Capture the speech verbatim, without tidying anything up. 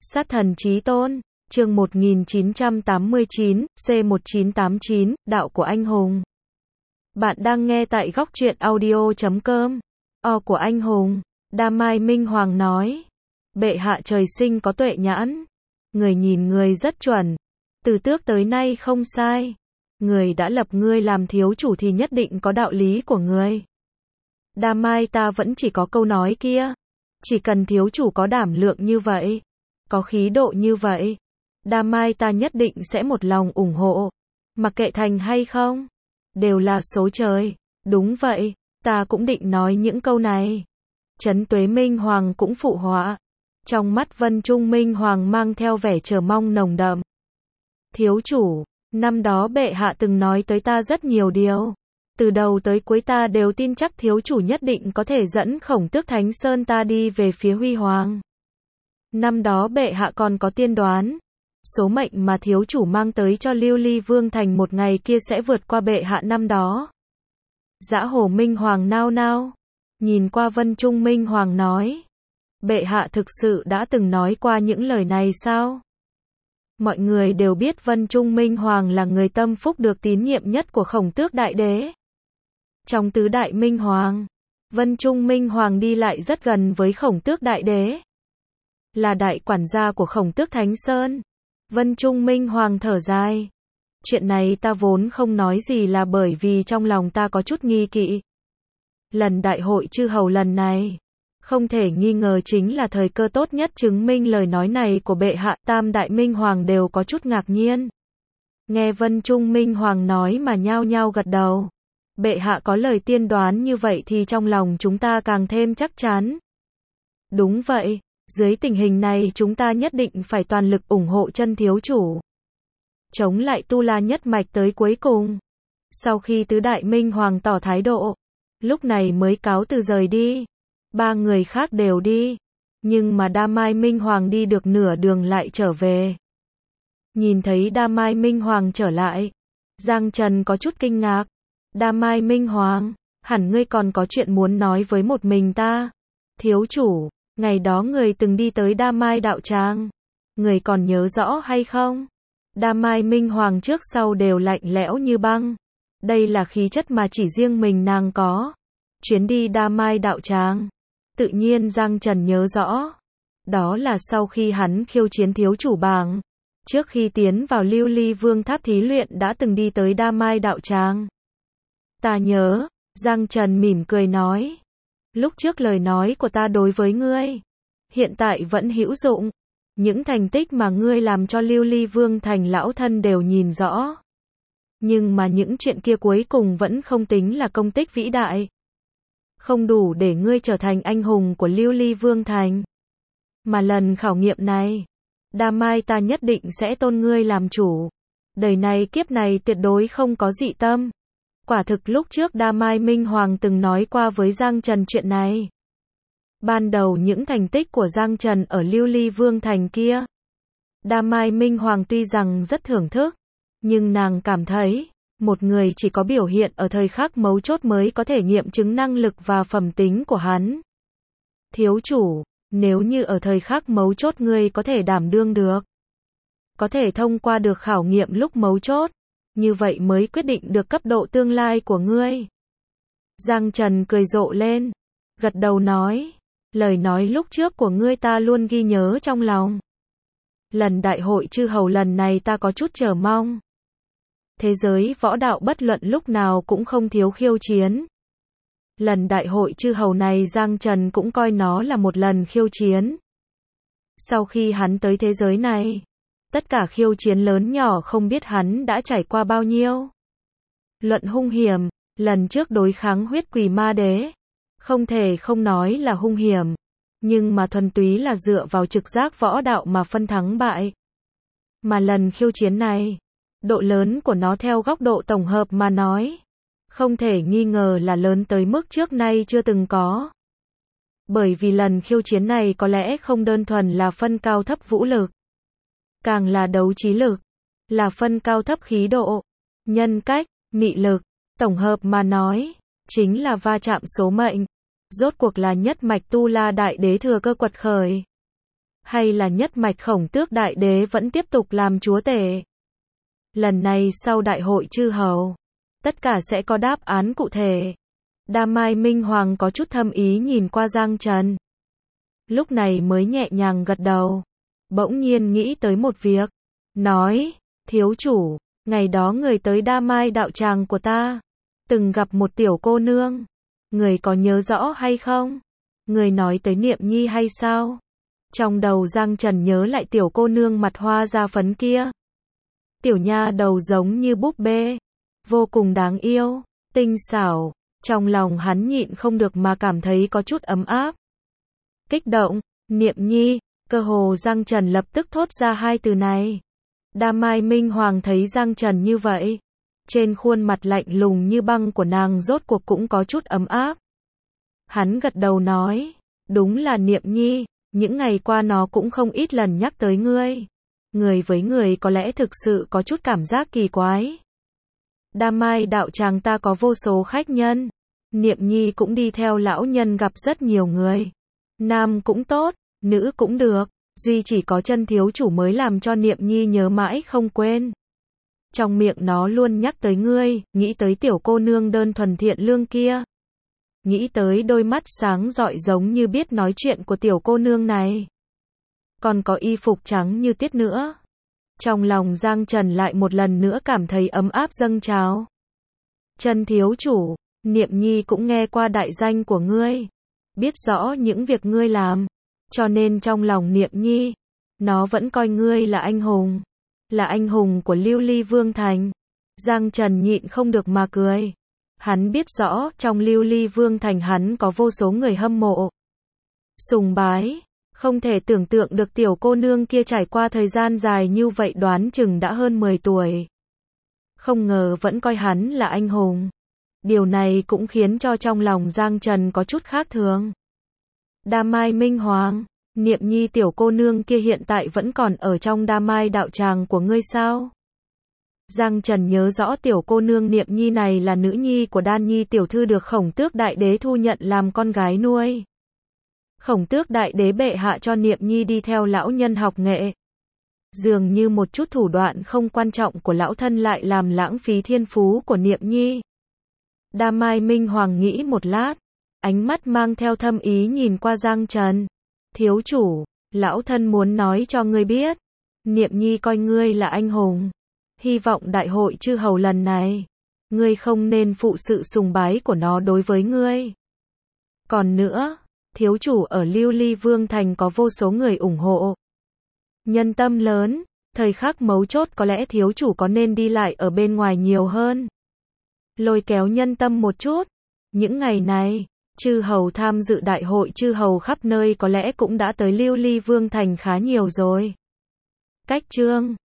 Sát thần chí tôn, chương một nghìn chín trăm tám mươi chín, C một chín tám chín, đạo của anh hùng. Bạn đang nghe tại góc truyện audio chấm com. O của anh hùng, Đa Mai Minh Hoàng nói. Bệ hạ trời sinh có tuệ nhãn. Người nhìn người rất chuẩn. Từ tước tới nay không sai. Người đã lập ngươi làm thiếu chủ thì nhất định có đạo lý của người. Đa Mai ta vẫn chỉ có câu nói kia. Chỉ cần thiếu chủ có đảm lượng như vậy, có khí độ như vậy, Đa Mai ta nhất định sẽ một lòng ủng hộ. Mặc kệ thành hay không, đều là số trời. Đúng vậy, ta cũng định nói những câu này. Trấn Tuế Minh Hoàng cũng phụ họa. Trong mắt Vân Trung Minh Hoàng mang theo vẻ chờ mong nồng đậm. Thiếu chủ, năm đó bệ hạ từng nói tới ta rất nhiều điều. Từ đầu tới cuối ta đều tin chắc thiếu chủ nhất định có thể dẫn Khổng Tước Thánh Sơn ta đi về phía huy hoàng. Năm đó bệ hạ còn có tiên đoán. Số mệnh mà thiếu chủ mang tới cho Lưu Ly Vương Thành một ngày kia sẽ vượt qua bệ hạ năm đó. Dã Hổ Minh Hoàng nao nao. Nhìn qua Vân Trung Minh Hoàng nói. Bệ hạ thực sự đã từng nói qua những lời này sao? Mọi người đều biết Vân Trung Minh Hoàng là người tâm phúc được tín nhiệm nhất của Khổng Tước Đại Đế. Trong tứ đại Minh Hoàng, Vân Trung Minh Hoàng đi lại rất gần với Khổng Tước Đại Đế. Là đại quản gia của Khổng Tước Thánh Sơn. Vân Trung Minh Hoàng thở dài. Chuyện này ta vốn không nói gì là bởi vì trong lòng ta có chút nghi kỵ. Lần đại hội chư hầu lần này, không thể nghi ngờ chính là thời cơ tốt nhất chứng minh lời nói này của bệ hạ. Tam đại Minh Hoàng đều có chút ngạc nhiên. Nghe Vân Trung Minh Hoàng nói mà nhao nhao gật đầu. Bệ hạ có lời tiên đoán như vậy thì trong lòng chúng ta càng thêm chắc chắn. Đúng vậy, dưới tình hình này chúng ta nhất định phải toàn lực ủng hộ chân thiếu chủ. Chống lại Tu La nhất mạch tới cuối cùng. Sau khi tứ đại Minh Hoàng tỏ thái độ, lúc này mới cáo từ rời đi. Ba người khác đều đi. Nhưng mà Đa Mai Minh Hoàng đi được nửa đường lại trở về. Nhìn thấy Đa Mai Minh Hoàng trở lại, Giang Trần có chút kinh ngạc. Đa Mai Minh Hoàng, hẳn ngươi còn có chuyện muốn nói với một mình ta. Thiếu chủ, ngày đó người từng đi tới Đa Mai đạo tràng. Người còn nhớ rõ hay không? Đa Mai Minh Hoàng trước sau đều lạnh lẽo như băng. Đây là khí chất mà chỉ riêng mình nàng có. Chuyến đi Đa Mai đạo tràng. Tự nhiên Giang Trần nhớ rõ. Đó là sau khi hắn khiêu chiến thiếu chủ bảng. Trước khi tiến vào Lưu Ly Vương Tháp thí luyện đã từng đi tới Đa Mai đạo tràng. Ta nhớ, Giang Trần mỉm cười nói. Lúc trước lời nói của ta đối với ngươi, hiện tại vẫn hữu dụng. Những thành tích mà ngươi làm cho Lưu Ly Vương Thành lão thân đều nhìn rõ. Nhưng mà những chuyện kia cuối cùng vẫn không tính là công tích vĩ đại. Không đủ để ngươi trở thành anh hùng của Lưu Ly Vương Thành. Mà lần khảo nghiệm này, Đa Mai ta nhất định sẽ tôn ngươi làm chủ. Đời này kiếp này tuyệt đối không có dị tâm. Quả thực lúc trước Đa Mai Minh Hoàng từng nói qua với Giang Trần chuyện này. Ban đầu những thành tích của Giang Trần ở Lưu Ly Vương Thành kia, Đa Mai Minh Hoàng tuy rằng rất thưởng thức, nhưng nàng cảm thấy, một người chỉ có biểu hiện ở thời khắc mấu chốt mới có thể nghiệm chứng năng lực và phẩm tính của hắn. Thiếu chủ, nếu như ở thời khắc mấu chốt ngươi có thể đảm đương được, có thể thông qua được khảo nghiệm lúc mấu chốt, như vậy mới quyết định được cấp độ tương lai của ngươi. Giang Trần cười rộ lên, gật đầu nói, lời nói lúc trước của ngươi ta luôn ghi nhớ trong lòng. Lần đại hội chư hầu lần này ta có chút chờ mong. Thế giới võ đạo bất luận lúc nào cũng không thiếu khiêu chiến. Lần đại hội chư hầu này Giang Trần cũng coi nó là một lần khiêu chiến. Sau khi hắn tới thế giới này, tất cả khiêu chiến lớn nhỏ không biết hắn đã trải qua bao nhiêu. Luận hung hiểm, lần trước đối kháng huyết quỷ ma đế, không thể không nói là hung hiểm, nhưng mà thuần túy là dựa vào trực giác võ đạo mà phân thắng bại. Mà lần khiêu chiến này, độ lớn của nó theo góc độ tổng hợp mà nói, không thể nghi ngờ là lớn tới mức trước nay chưa từng có. Bởi vì lần khiêu chiến này có lẽ không đơn thuần là phân cao thấp vũ lực, càng là đấu trí lực, là phân cao thấp khí độ, nhân cách, mị lực, tổng hợp mà nói, chính là va chạm số mệnh. Rốt cuộc là nhất mạch Tu La Đại Đế thừa cơ quật khởi. hay là nhất mạch Khổng Tước Đại Đế vẫn tiếp tục làm chúa tể? Lần này sau đại hội chư hầu, tất cả sẽ có đáp án cụ thể. Đa Mai Minh Hoàng có chút thâm ý nhìn qua Giang Trần. Lúc này mới nhẹ nhàng gật đầu. Bỗng nhiên nghĩ tới một việc. Nói, thiếu chủ, ngày đó người tới Đa Mai đạo tràng của ta. Từng gặp một tiểu cô nương. Người có nhớ rõ hay không? Người nói tới Niệm Nhi hay sao? Trong đầu Giang Trần nhớ lại tiểu cô nương mặt hoa da phấn kia. Tiểu nha đầu giống như búp bê. Vô cùng đáng yêu, tinh xảo. Trong lòng hắn nhịn không được mà cảm thấy có chút ấm áp. Kích động, Niệm Nhi, cơ hồ Giang Trần lập tức thốt ra hai từ này. Đa Mai Minh Hoàng thấy Giang Trần như vậy. Trên khuôn mặt lạnh lùng như băng của nàng rốt cuộc cũng có chút ấm áp. Hắn gật đầu nói, đúng là Niệm Nhi, những ngày qua nó cũng không ít lần nhắc tới ngươi. Người với người có lẽ thực sự có chút cảm giác kỳ quái. Đa Mai đạo tràng ta có vô số khách nhân. Niệm Nhi cũng đi theo lão nhân gặp rất nhiều người. Nam cũng tốt, nữ cũng được. Duy chỉ có chân thiếu chủ mới làm cho Niệm Nhi nhớ mãi không quên. Trong miệng nó luôn nhắc tới ngươi, nghĩ tới tiểu cô nương đơn thuần thiện lương kia. Nghĩ tới đôi mắt sáng rọi giống như biết nói chuyện của tiểu cô nương này. Còn có y phục trắng như tuyết nữa. Trong lòng Giang Trần lại một lần nữa cảm thấy ấm áp dâng trào. Chân thiếu chủ, Niệm Nhi cũng nghe qua đại danh của ngươi. Biết rõ những việc ngươi làm. Cho nên trong lòng Niệm Nhi, nó vẫn coi ngươi là anh hùng. Là anh hùng của Lưu Ly Vương Thành. Giang Trần nhịn không được mà cười. Hắn biết rõ trong Lưu Ly Vương Thành hắn có vô số người hâm mộ. Sùng bái. Không thể tưởng tượng được tiểu cô nương kia trải qua thời gian dài như vậy đoán chừng đã hơn mười tuổi. Không ngờ vẫn coi hắn là anh hùng. Điều này cũng khiến cho trong lòng Giang Trần có chút khác thường. Đa Mai Minh Hoàng, Niệm Nhi tiểu cô nương kia hiện tại vẫn còn ở trong Đa Mai đạo tràng của ngươi sao? Giang Trần nhớ rõ tiểu cô nương Niệm Nhi này là nữ nhi của Đan Nhi tiểu thư được Khổng Tước Đại Đế thu nhận làm con gái nuôi. Khổng Tước Đại Đế bệ hạ cho Niệm Nhi đi theo lão nhân học nghệ. Dường như một chút thủ đoạn không quan trọng của lão thân lại làm lãng phí thiên phú của Niệm Nhi. Đa Mai Minh Hoàng nghĩ một lát, ánh mắt mang theo thâm ý nhìn qua Giang Trần. Thiếu chủ, lão thân muốn nói cho ngươi biết, Niệm Nhi coi ngươi là anh hùng. Hy vọng đại hội chư hầu lần này, ngươi không nên phụ sự sùng bái của nó đối với ngươi. Còn nữa, thiếu chủ ở Lưu Ly Vương Thành có vô số người ủng hộ. Nhân tâm lớn, thời khắc mấu chốt có lẽ thiếu chủ có nên đi lại ở bên ngoài nhiều hơn. Lôi kéo nhân tâm một chút. Những ngày này, chư hầu tham dự đại hội chư hầu khắp nơi có lẽ cũng đã tới Lưu Ly Vương Thành khá nhiều rồi. Cách chương